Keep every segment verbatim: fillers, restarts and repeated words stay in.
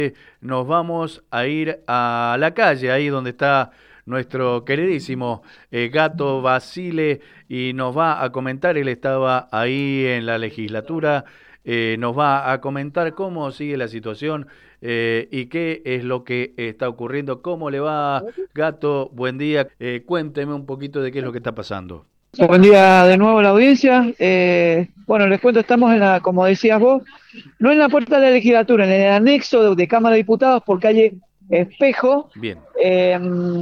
Nos vamos a ir a la calle, ahí donde está nuestro queridísimo eh, Gato Basile, y nos va a comentar, él estaba ahí en la legislatura, eh, nos va a comentar cómo sigue la situación eh, y qué es lo que está ocurriendo. ¿Cómo le va, Gato? Buen día. Eh, cuénteme un poquito de qué es lo que está pasando. Buen día de nuevo a la audiencia. Eh, bueno, les cuento, estamos en la, como decías vos, no en la puerta de la legislatura, en el anexo de, de Cámara de Diputados por calle Espejo, Bien, eh,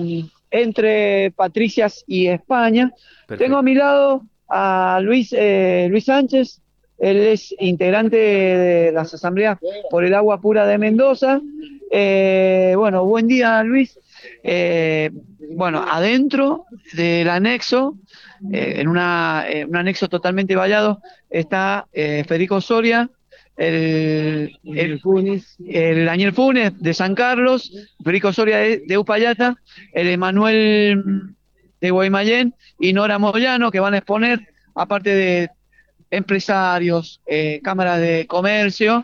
entre Patricias y España. Tengo a perfecto. mi lado a Luis, eh, Luis Sánchez, él es integrante de las asambleas por el agua pura de Mendoza. Eh, bueno, buen día, Luis. Eh, bueno, adentro del anexo, eh, en una, eh, un anexo totalmente vallado, está eh, Federico Soria, el, el, el Daniel Funes de San Carlos, Federico Soria de, de Upayata, el Emanuel de Guaymallén y Nora Moyano, que van a exponer, aparte de empresarios, eh, cámaras de comercio.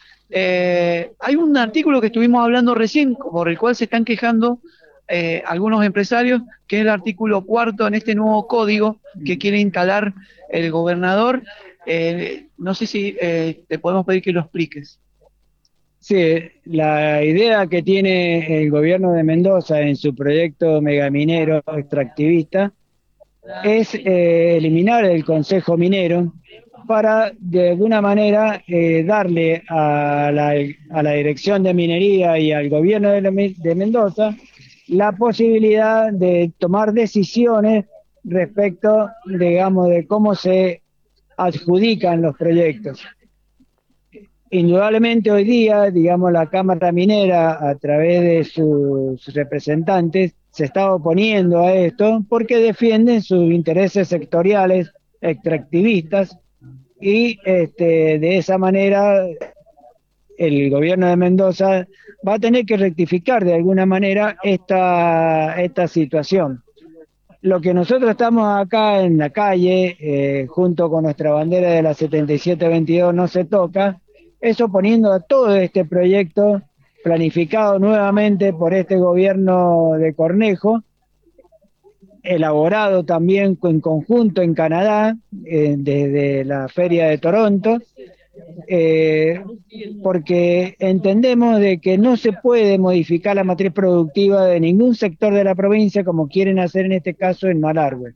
Eh, hay un artículo que estuvimos hablando recién, por el cual se están quejando eh, algunos empresarios, que es el artículo cuarto en este nuevo código que quiere instalar el gobernador. Eh, no sé si eh, te podemos pedir que lo expliques. Sí, la idea que tiene el gobierno de Mendoza en su proyecto megaminero extractivista es eh, eliminar el Consejo Minero para, de alguna manera, eh, darle a la, a la Dirección de Minería y al gobierno de, la- de Mendoza la posibilidad de tomar decisiones respecto, digamos, de cómo se adjudican los proyectos. Indudablemente hoy día, digamos, la Cámara Minera, a través de sus representantes, se está oponiendo a esto porque defienden sus intereses sectoriales extractivistas y este, de esa manera el gobierno de Mendoza va a tener que rectificar de alguna manera esta, esta situación. Lo que nosotros estamos acá en la calle, eh, junto con nuestra bandera de la setenta y siete veintidós no se toca, es oponiendo a todo este proyecto planificado nuevamente por este gobierno de Cornejo, elaborado también en conjunto en Canadá, eh, desde la Feria de Toronto, eh, porque entendemos de que no se puede modificar la matriz productiva de ningún sector de la provincia como quieren hacer en este caso en Malargüe.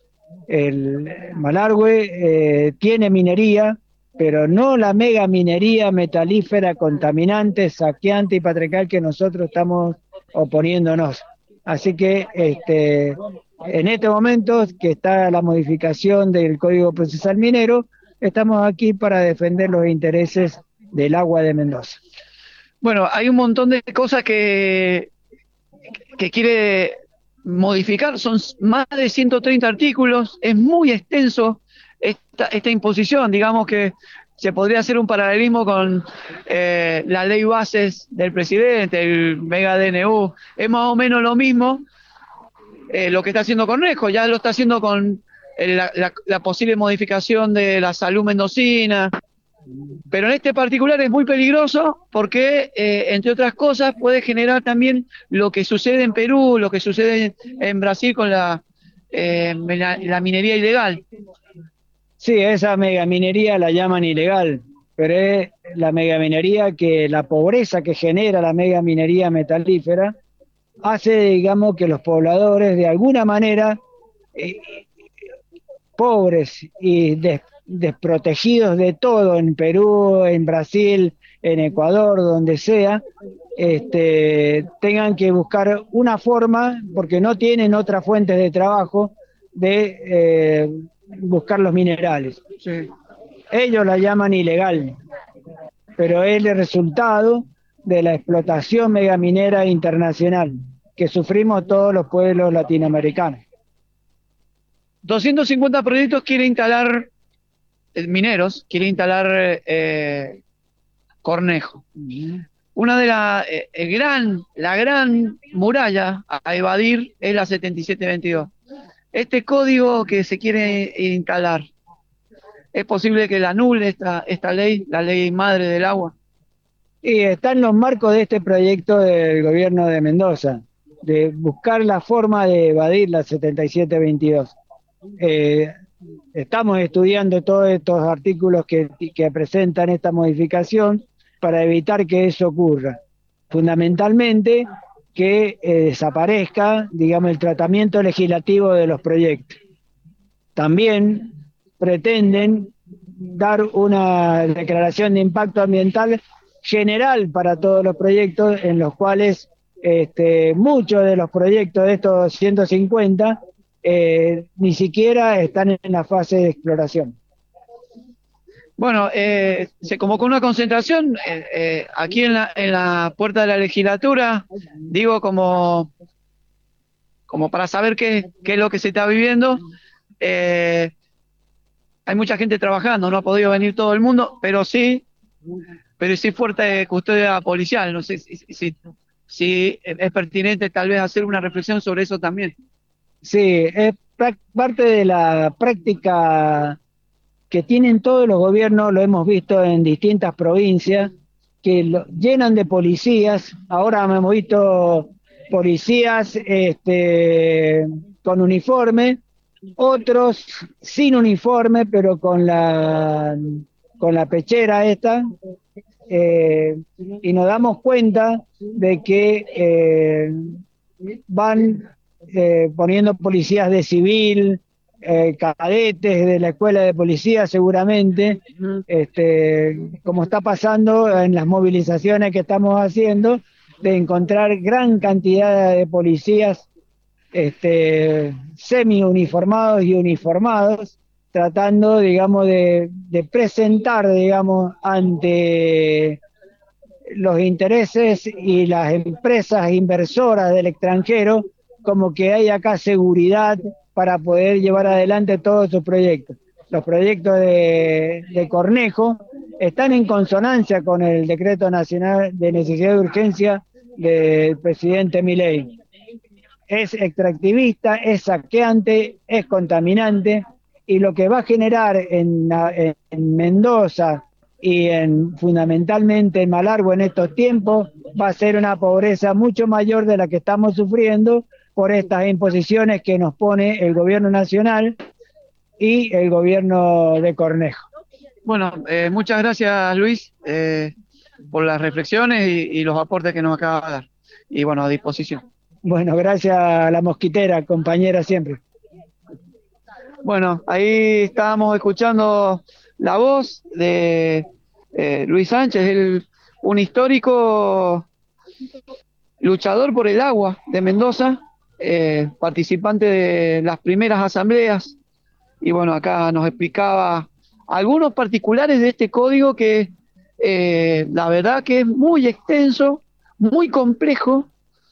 El Malargüe eh, tiene minería, pero no la mega minería metalífera, contaminante, saqueante y patriarcal que nosotros estamos oponiéndonos. Así que este, en este momento que está la modificación del Código Procesal Minero, estamos aquí para defender los intereses del agua de Mendoza. Bueno, hay un montón de cosas que, que quiere modificar, son más de ciento treinta artículos, es muy extenso esta, esta imposición, digamos que se podría hacer un paralelismo con eh, la ley bases del presidente, el mega D N U, es más o menos lo mismo eh, lo que está haciendo Cornejo, ya lo está haciendo con eh, la, la, la posible modificación de la salud mendocina, pero en este particular es muy peligroso porque, eh, entre otras cosas, puede generar también lo que sucede en Perú, lo que sucede en Brasil con la, eh, la, la minería ilegal. Sí, esa megaminería la llaman ilegal, pero es la megaminería que la pobreza que genera la megaminería metalífera hace, digamos, que los pobladores de alguna manera eh, pobres y des, desprotegidos de todo en Perú, en Brasil, en Ecuador, donde sea, este, tengan que buscar una forma, porque no tienen otras fuentes de trabajo, de eh, buscar los minerales. Sí. Ellos la llaman ilegal, pero es el resultado de la explotación megaminera internacional que sufrimos todos los pueblos latinoamericanos. doscientos cincuenta proyectos quiere instalar, eh, mineros, quiere instalar eh, Cornejo. Una de las, eh, el gran, la gran muralla a evadir es la setenta y siete veintidós. Este código que se quiere instalar, ¿es posible que la anule esta, esta ley, la ley madre del agua? Y está en los marcos de este proyecto del gobierno de Mendoza, de buscar la forma de evadir la setenta y siete veintidós. Eh, estamos estudiando todos estos artículos que, que presentan esta modificación para evitar que eso ocurra. Fundamentalmente, que eh, desaparezca, digamos, el tratamiento legislativo de los proyectos. También pretenden dar una declaración de impacto ambiental general para todos los proyectos, en los cuales este, muchos de los proyectos de estos ciento cincuenta eh, ni siquiera están en la fase de exploración. Bueno, eh, se convocó una concentración eh, eh, aquí en la, en la puerta de la legislatura, digo, como, como para saber qué, qué es lo que se está viviendo. Eh, hay mucha gente trabajando, no ha podido venir todo el mundo, pero sí, pero sí fuerte custodia policial. No sé si, si, si es pertinente tal vez hacer una reflexión sobre eso también. Sí, es parte de la práctica que tienen todos los gobiernos, lo hemos visto en distintas provincias, que lo, llenan de policías. Ahora hemos visto policías este, con uniforme, otros sin uniforme, pero con la, con la pechera esta, eh, y nos damos cuenta de que eh, van eh, poniendo policías de civil, Eh, cadetes de la escuela de policía seguramente, este, como está pasando en las movilizaciones que estamos haciendo, de encontrar gran cantidad de policías este, semi uniformados y uniformados, tratando, digamos, de, de presentar, digamos, ante los intereses y las empresas inversoras del extranjero, como que hay acá seguridad para poder llevar adelante todos sus proyectos. Los proyectos de, de Cornejo están en consonancia con el decreto nacional de necesidad de urgencia del presidente Milei. Es extractivista, es saqueante, es contaminante, y lo que va a generar en, en Mendoza y en, fundamentalmente en Malargüe en estos tiempos, va a ser una pobreza mucho mayor de la que estamos sufriendo por estas imposiciones que nos pone el gobierno nacional y el gobierno de Cornejo. Bueno, eh, muchas gracias, Luis, eh, por las reflexiones y, y los aportes que nos acaba de dar. Y bueno, a disposición. Bueno, gracias a la mosquitera, compañera siempre. Bueno, ahí estábamos escuchando la voz de eh, Luis Sánchez, el, un histórico luchador por el agua de Mendoza, eh, participante de las primeras asambleas, y bueno, acá nos explicaba algunos particulares de este código que eh, la verdad que es muy extenso, muy complejo,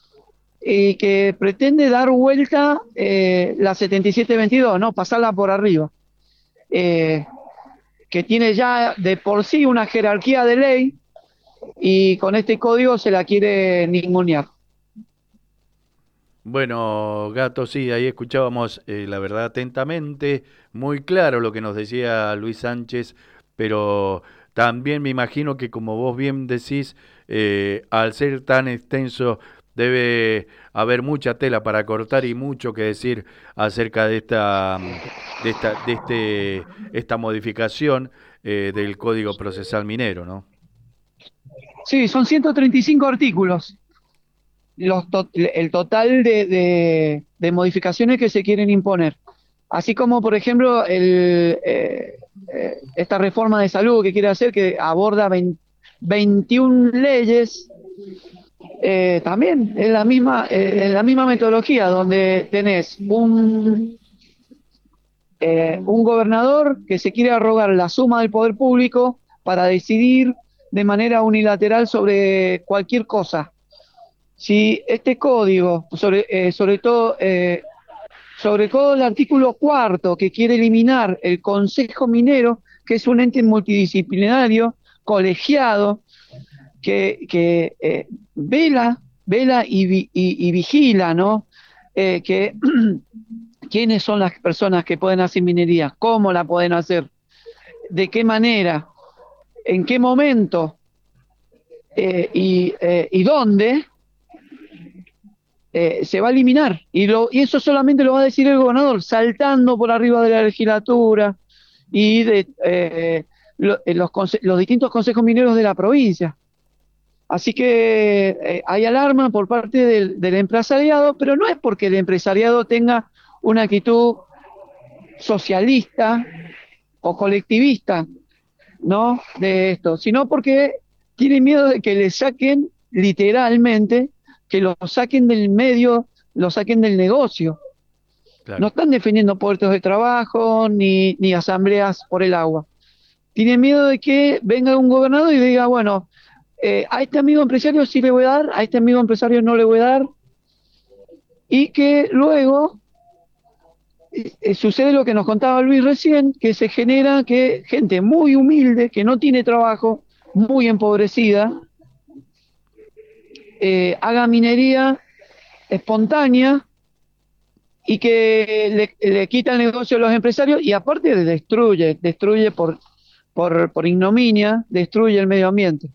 y que pretende dar vuelta eh, la setenta y siete veintidós, ¿no? Pasarla por arriba. Eh, que tiene ya de por sí una jerarquía de ley, y con este código se la quiere ningunear. Bueno, Gato, sí, ahí escuchábamos, eh, la verdad, atentamente, muy claro lo que nos decía Luis Sánchez, pero también me imagino que, como vos bien decís, eh, al ser tan extenso, debe haber mucha tela para cortar y mucho que decir acerca de esta, de esta, de este, esta modificación eh, del Código Procesal Minero, ¿no? Sí, son ciento treinta y cinco artículos. Los to el total de, de, de modificaciones que se quieren imponer. Así como, por ejemplo, el, eh, eh, esta reforma de salud que quiere hacer, que aborda veintiuna leyes, eh, también es la misma, eh, es la misma metodología, donde tenés un, eh, un gobernador que se quiere arrogar la suma del poder público para decidir de manera unilateral sobre cualquier cosa. Si este código, sobre, eh, sobre todo eh, sobre todo el artículo cuarto, que quiere eliminar el Consejo Minero, que es un ente multidisciplinario, colegiado, que, que eh, vela, vela y, y, y vigila, ¿no? Eh, que quiénes son las personas que pueden hacer minería, cómo la pueden hacer, de qué manera, en qué momento, eh, y, eh, y dónde, eh, se va a eliminar. Y, lo, y eso solamente lo va a decir el gobernador, saltando por arriba de la legislatura y de eh, lo, eh, los, los distintos consejos mineros de la provincia. Así que eh, hay alarma por parte del, del empresariado, pero no es porque el empresariado tenga una actitud socialista o colectivista, ¿no? De esto, sino porque tienen miedo de que le saquen literalmente, que lo saquen del medio, lo saquen del negocio. Claro. No están defendiendo puestos de trabajo ni, ni asambleas por el agua. Tienen miedo de que venga un gobernador y diga, bueno, eh, a este amigo empresario sí le voy a dar, a este amigo empresario no le voy a dar, y que luego eh, sucede lo que nos contaba Luis recién, que se genera que gente muy humilde, que no tiene trabajo, muy empobrecida, eh, haga minería espontánea y que le, le quita el negocio a los empresarios y aparte destruye, destruye por, por, por ignominia, destruye el medio ambiente.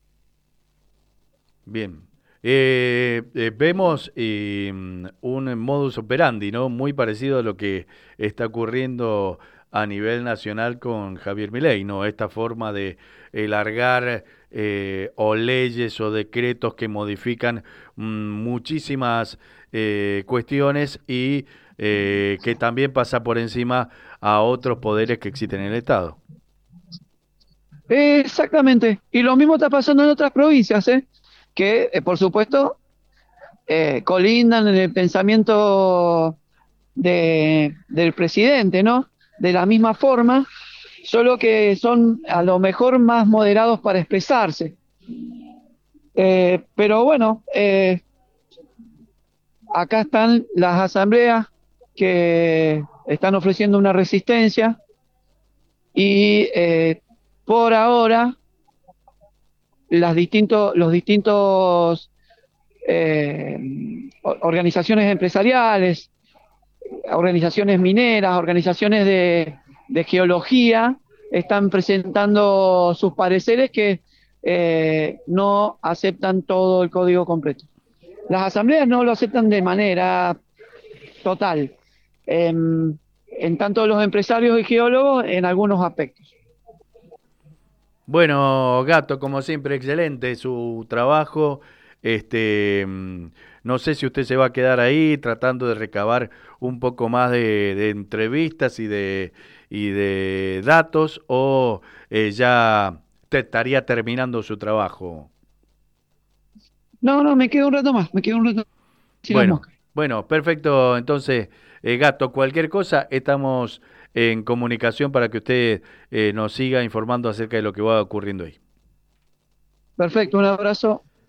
Bien. Eh, eh, vemos eh, un modus operandi, ¿no? Muy parecido a lo que está ocurriendo a nivel nacional con Javier Milei, ¿no? Esta forma de eh, largar eh, o leyes o decretos que modifican mm, muchísimas eh, cuestiones y eh, que también pasa por encima a otros poderes que existen en el Estado. Exactamente. Y lo mismo está pasando en otras provincias, ¿eh? que eh, por supuesto eh, colindan en el pensamiento de, del presidente, ¿no? De la misma forma, solo que son a lo mejor más moderados para expresarse. Eh, pero bueno, eh, acá están las asambleas que están ofreciendo una resistencia y eh, por ahora las distintos, los distintos eh, organizaciones empresariales, organizaciones mineras, organizaciones de, de geología, están presentando sus pareceres que eh, no aceptan todo el código completo. Las asambleas no lo aceptan de manera total, en, en tanto los empresarios y geólogos en algunos aspectos. Bueno, Gato, como siempre, excelente su trabajo. Este, mm, no sé si usted se va a quedar ahí tratando de recabar un poco más de, de entrevistas y de y de datos o eh, ya te estaría terminando su trabajo. No, no, me quedo un rato más, me quedo un rato más. Si las Bueno, moscas. bueno, perfecto. Entonces, eh, Gato, cualquier cosa, estamos en comunicación para que usted eh, nos siga informando acerca de lo que va ocurriendo ahí. Perfecto, un abrazo.